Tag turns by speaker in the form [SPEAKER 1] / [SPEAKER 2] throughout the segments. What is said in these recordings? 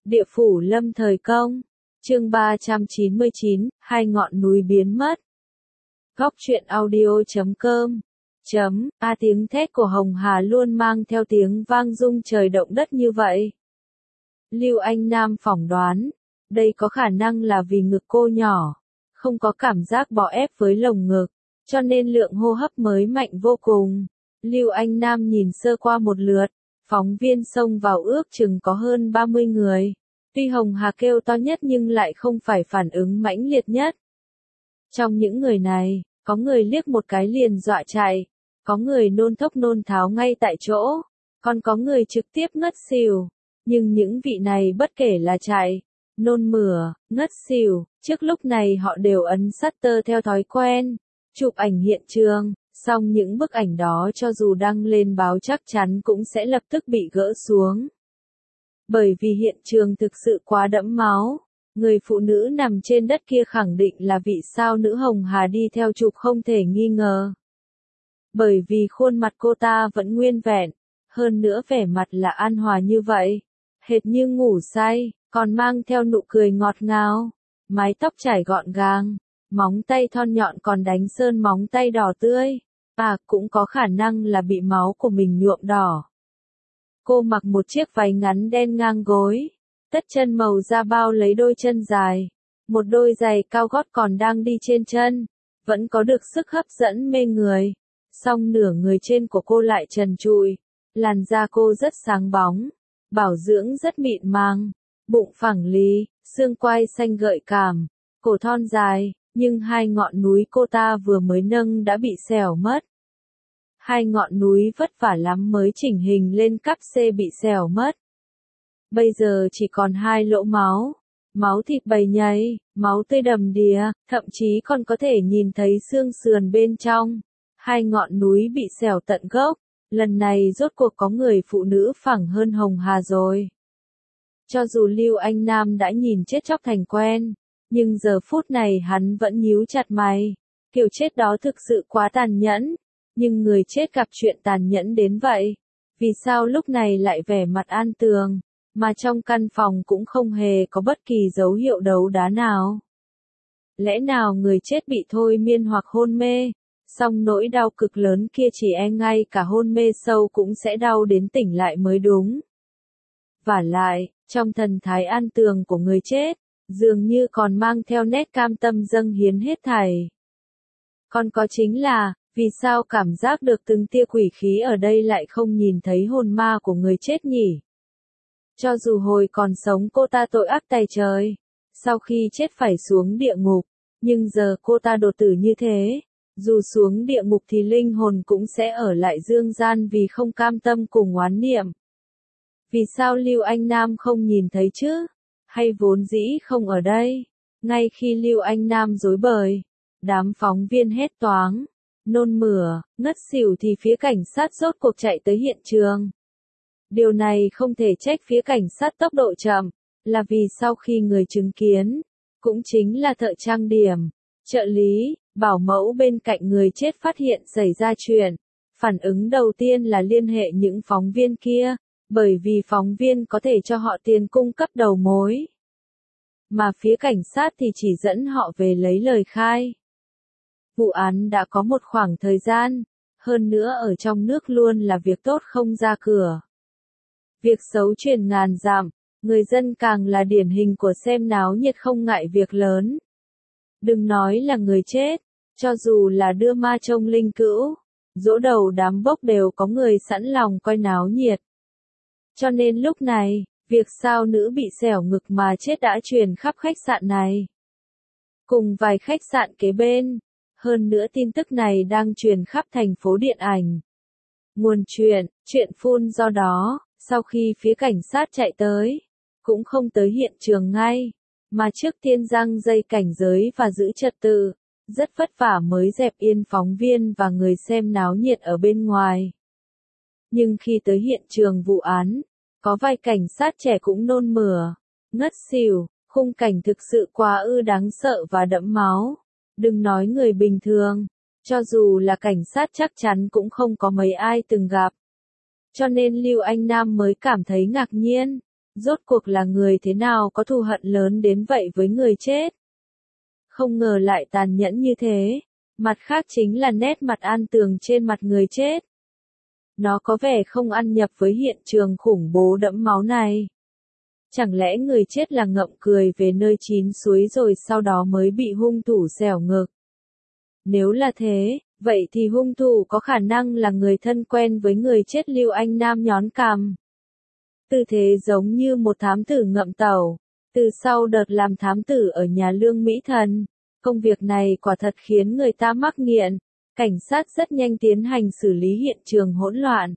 [SPEAKER 1] Địa phủ lâm thời công. Chương 399, hai ngọn núi biến mất. Góc truyện audio.com. Tiếng thét của Hồng Hà luôn mang theo tiếng vang rung trời động đất như vậy. Lưu Anh Nam phỏng đoán, đây có khả năng là vì ngực cô nhỏ, không có cảm giác bò ép với lồng ngực, cho nên lượng hô hấp mới mạnh vô cùng. Lưu Anh Nam nhìn sơ qua một lượt, phóng viên xông vào ước chừng có hơn 30 người. Tuy Hồng Hà kêu to nhất nhưng lại không phải phản ứng mãnh liệt nhất. Trong những người này, có người liếc một cái liền dọa chạy, có người nôn thốc nôn tháo ngay tại chỗ, còn có người trực tiếp ngất xỉu. Nhưng những vị này bất kể là chạy, nôn mửa, ngất xỉu, trước lúc này họ đều ấn shutter theo thói quen, chụp ảnh hiện trường, song những bức ảnh đó cho dù đăng lên báo chắc chắn cũng sẽ lập tức bị gỡ xuống. Bởi vì hiện trường thực sự quá đẫm máu, người phụ nữ nằm trên đất kia khẳng định là vị sao nữ Hồng Hà đi theo chụp không thể nghi ngờ. Bởi vì khuôn mặt cô ta vẫn nguyên vẹn, hơn nữa vẻ mặt là an hòa như vậy, hệt như ngủ say, còn mang theo nụ cười ngọt ngào, mái tóc trải gọn gàng, móng tay thon nhọn còn đánh sơn móng tay đỏ tươi, cũng có khả năng là bị máu của mình nhuộm đỏ. Cô mặc một chiếc váy ngắn đen ngang gối, tất chân màu da bao lấy đôi chân dài, một đôi giày cao gót còn đang đi trên chân, vẫn có được sức hấp dẫn mê người, song nửa người trên của cô lại trần trụi, làn da cô rất sáng bóng, bảo dưỡng rất mịn màng, bụng phẳng lì, xương quai xanh gợi cảm, cổ thon dài, nhưng hai ngọn núi cô ta vừa mới nâng đã bị xẻo mất. Hai ngọn núi vất vả lắm mới chỉnh hình lên cắp xê bị xẻo mất. Bây giờ chỉ còn hai lỗ máu, máu thịt bầy nhầy, máu tươi đầm đìa, thậm chí còn có thể nhìn thấy xương sườn bên trong. Hai ngọn núi bị xẻo tận gốc, lần này rốt cuộc có người phụ nữ phẳng hơn Hồng Hà rồi. Cho dù Lưu Anh Nam đã nhìn chết chóc thành quen, nhưng giờ phút này hắn vẫn nhíu chặt mày, kiểu chết đó thực sự quá tàn nhẫn. Nhưng người chết gặp chuyện tàn nhẫn đến vậy, vì sao lúc này lại vẻ mặt an tường, mà trong căn phòng cũng không hề có bất kỳ dấu hiệu đấu đá nào? Lẽ nào người chết bị thôi miên hoặc hôn mê, song nỗi đau cực lớn kia chỉ ngay cả hôn mê sâu cũng sẽ đau đến tỉnh lại mới đúng. Vả lại, trong thần thái an tường của người chết, dường như còn mang theo nét cam tâm dâng hiến hết thảy. Còn có chính là, vì sao cảm giác được từng tia quỷ khí ở đây lại không nhìn thấy hồn ma của người chết nhỉ? Cho dù hồi còn sống cô ta tội ác tày trời, sau khi chết phải xuống địa ngục, nhưng giờ cô ta đột tử như thế, dù xuống địa ngục thì linh hồn cũng sẽ ở lại dương gian vì không cam tâm cùng oán niệm. Vì sao Lưu Anh Nam không nhìn thấy chứ? Hay vốn dĩ không ở đây? Ngay khi Lưu Anh Nam rối bời, đám phóng viên hét toáng, nôn mửa, ngất xỉu thì phía cảnh sát rốt cuộc chạy tới hiện trường. Điều này không thể trách phía cảnh sát tốc độ chậm, là vì sau khi người chứng kiến, cũng chính là thợ trang điểm, trợ lý, bảo mẫu bên cạnh người chết phát hiện xảy ra chuyện, phản ứng đầu tiên là liên hệ những phóng viên kia, bởi vì phóng viên có thể cho họ tiền cung cấp đầu mối. Mà phía cảnh sát thì chỉ dẫn họ về lấy lời khai. Vụ án đã có một khoảng thời gian, hơn nữa ở trong nước luôn là việc tốt không ra cửa. Việc xấu truyền ngàn dặm, người dân càng là điển hình của xem náo nhiệt không ngại việc lớn. Đừng nói là người chết, cho dù là đưa ma trông linh cữu, dỗ đầu đám bốc đều có người sẵn lòng coi náo nhiệt. Cho nên lúc này, việc sao nữ bị xẻo ngực mà chết đã truyền khắp khách sạn này. Cùng vài khách sạn kế bên. Hơn nữa tin tức này đang truyền khắp thành phố điện ảnh. Nguồn chuyện phun do đó, sau khi phía cảnh sát chạy tới, cũng không tới hiện trường ngay, mà trước tiên giăng dây cảnh giới và giữ trật tự, rất vất vả mới dẹp yên phóng viên và người xem náo nhiệt ở bên ngoài. Nhưng khi tới hiện trường vụ án, có vài cảnh sát trẻ cũng nôn mửa, ngất xỉu, khung cảnh thực sự quá đáng sợ và đẫm máu. Đừng nói người bình thường, cho dù là cảnh sát chắc chắn cũng không có mấy ai từng gặp. Cho nên Lưu Anh Nam mới cảm thấy ngạc nhiên, Rốt cuộc là người thế nào có thù hận lớn đến vậy với người chết? Không ngờ lại tàn nhẫn như thế. Mặt khác chính là nét mặt an tường trên mặt người chết. Nó có vẻ không ăn nhập với hiện trường khủng bố đẫm máu này. Chẳng lẽ người chết là ngậm cười về nơi chín suối rồi sau đó mới bị hung thủ xẻo ngực? Nếu là thế, vậy thì hung thủ có khả năng là người thân quen với người chết. Lưu Anh Nam nhón cằm. Tư thế giống như một thám tử ngậm tàu. Từ sau đợt làm thám tử ở nhà Lương Mỹ Thần, công việc này quả thật khiến người ta mắc nghiện. Cảnh sát rất nhanh tiến hành xử lý hiện trường hỗn loạn.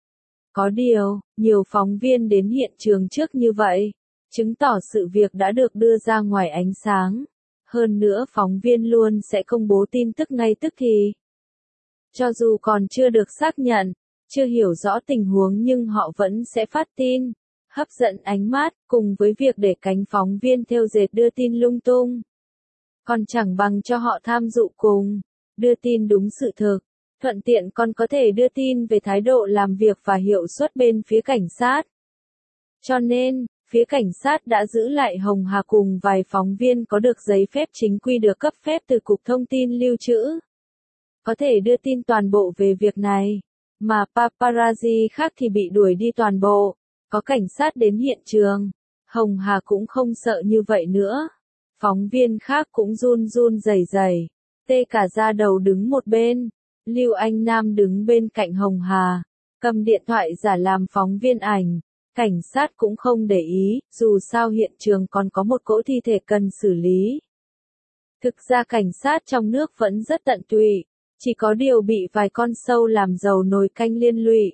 [SPEAKER 1] Có điều, nhiều phóng viên đến hiện trường trước như vậy, chứng tỏ sự việc đã được đưa ra ngoài ánh sáng. Hơn nữa phóng viên luôn sẽ công bố tin tức ngay tức thì. Cho dù còn chưa được xác nhận, chưa hiểu rõ tình huống nhưng họ vẫn sẽ phát tin, hấp dẫn ánh mắt, cùng với việc để cánh phóng viên thêu dệt đưa tin lung tung. Còn chẳng bằng cho họ tham dự cùng, đưa tin đúng sự thực, thuận tiện còn có thể đưa tin về thái độ làm việc và hiệu suất bên phía cảnh sát. Cho nên, phía cảnh sát đã giữ lại Hồng Hà cùng vài phóng viên có được giấy phép chính quy được cấp phép từ Cục Thông tin Lưu trữ. Có thể đưa tin toàn bộ về việc này, mà paparazzi khác thì bị đuổi đi toàn bộ. Có cảnh sát đến hiện trường, Hồng Hà cũng không sợ như vậy nữa. Phóng viên khác cũng run run rẩy rẩy, tê cả da đầu đứng một bên. Lưu Anh Nam đứng bên cạnh Hồng Hà, cầm điện thoại giả làm phóng viên ảnh. Cảnh sát cũng không để ý, dù sao hiện trường còn có một cỗ thi thể cần xử lý. Thực ra cảnh sát trong nước vẫn rất tận tụy, chỉ có điều bị vài con sâu làm dầu nồi canh liên lụy.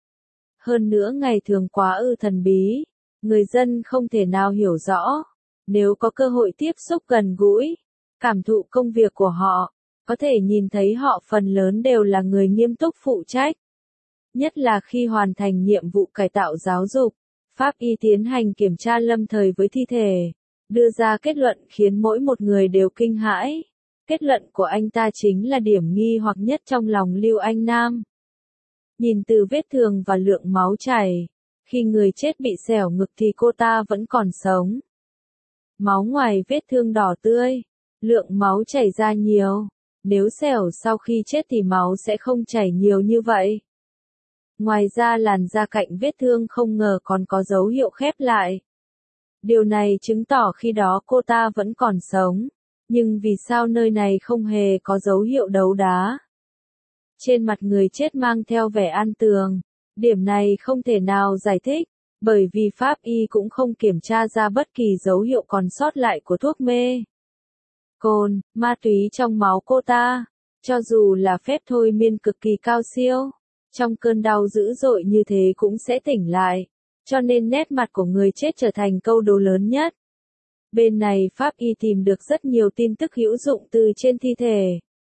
[SPEAKER 1] Hơn nữa ngày thường quá thần bí, người dân không thể nào hiểu rõ. Nếu có cơ hội tiếp xúc gần gũi, cảm thụ công việc của họ, có thể nhìn thấy họ phần lớn đều là người nghiêm túc phụ trách. Nhất là khi hoàn thành nhiệm vụ cải tạo giáo dục, pháp y tiến hành kiểm tra lâm thời với thi thể, đưa ra kết luận khiến mỗi một người đều kinh hãi. Kết luận của anh ta chính là điểm nghi hoặc nhất trong lòng Lưu Anh Nam. Nhìn từ vết thương và lượng máu chảy, khi người chết bị xẻo ngực thì cô ta vẫn còn sống. Máu ngoài vết thương đỏ tươi, lượng máu chảy ra nhiều. Nếu xẻo sau khi chết thì máu sẽ không chảy nhiều như vậy. Ngoài ra làn da cạnh vết thương không ngờ còn có dấu hiệu khép lại. Điều này chứng tỏ khi đó cô ta vẫn còn sống. Nhưng vì sao nơi này không hề có dấu hiệu đấu đá? Trên mặt người chết mang theo vẻ an tường. Điểm này không thể nào giải thích, bởi vì pháp y cũng không kiểm tra ra bất kỳ dấu hiệu còn sót lại của thuốc mê. Cồn, ma túy trong máu cô ta, cho dù là phép thôi miên cực kỳ cao siêu, trong cơn đau dữ dội như thế cũng sẽ tỉnh lại, cho nên nét mặt của người chết trở thành câu đố lớn nhất. Bên này pháp y tìm được rất nhiều tin tức hữu dụng từ trên thi thể.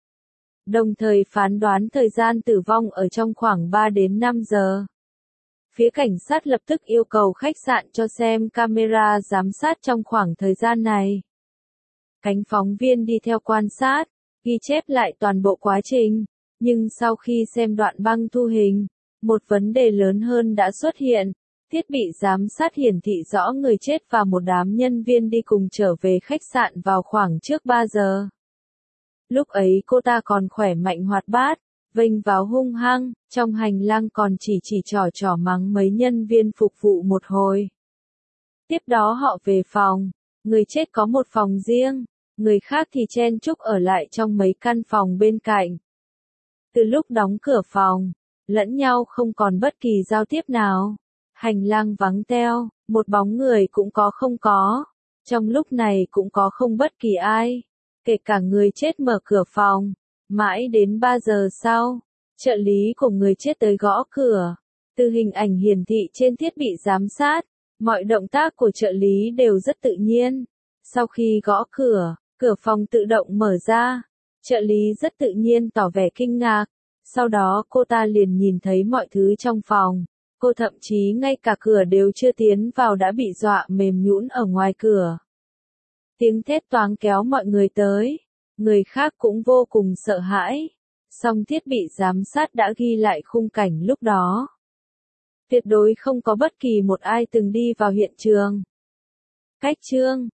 [SPEAKER 1] Đồng thời phán đoán thời gian tử vong ở trong khoảng 3 đến 5 giờ. Phía cảnh sát lập tức yêu cầu khách sạn cho xem camera giám sát trong khoảng thời gian này. Cánh phóng viên đi theo quan sát, ghi chép lại toàn bộ quá trình, nhưng sau khi xem đoạn băng thu hình, một vấn đề lớn hơn đã xuất hiện. Thiết bị giám sát hiển thị rõ người chết và một đám nhân viên đi cùng trở về khách sạn vào khoảng trước 3 giờ. Lúc ấy cô ta còn khỏe mạnh hoạt bát, vênh váo hung hăng, trong hành lang còn chỉ trò mắng mấy nhân viên phục vụ một hồi. Tiếp đó họ về phòng, người chết có một phòng riêng, người khác thì chen chúc ở lại trong mấy căn phòng bên cạnh. Từ lúc đóng cửa phòng, lẫn nhau không còn bất kỳ giao tiếp nào. Hành lang vắng teo, một bóng người cũng không có. Trong lúc này cũng có không bất kỳ ai, kể cả người chết mở cửa phòng. Mãi đến 3 giờ sau, trợ lý của người chết tới gõ cửa. Từ hình ảnh hiển thị trên thiết bị giám sát, mọi động tác của trợ lý đều rất tự nhiên. Sau khi gõ cửa, cửa phòng tự động mở ra. Trợ lý rất tự nhiên tỏ vẻ kinh ngạc. Sau đó cô ta liền nhìn thấy mọi thứ trong phòng. Cô thậm chí ngay cả cửa đều chưa tiến vào đã bị dọa mềm nhũn ở ngoài cửa. Tiếng thét toáng kéo mọi người tới. Người khác cũng vô cùng sợ hãi. Song thiết bị giám sát đã ghi lại khung cảnh lúc đó. Tuyệt đối không có bất kỳ một ai từng đi vào hiện trường. Cách chương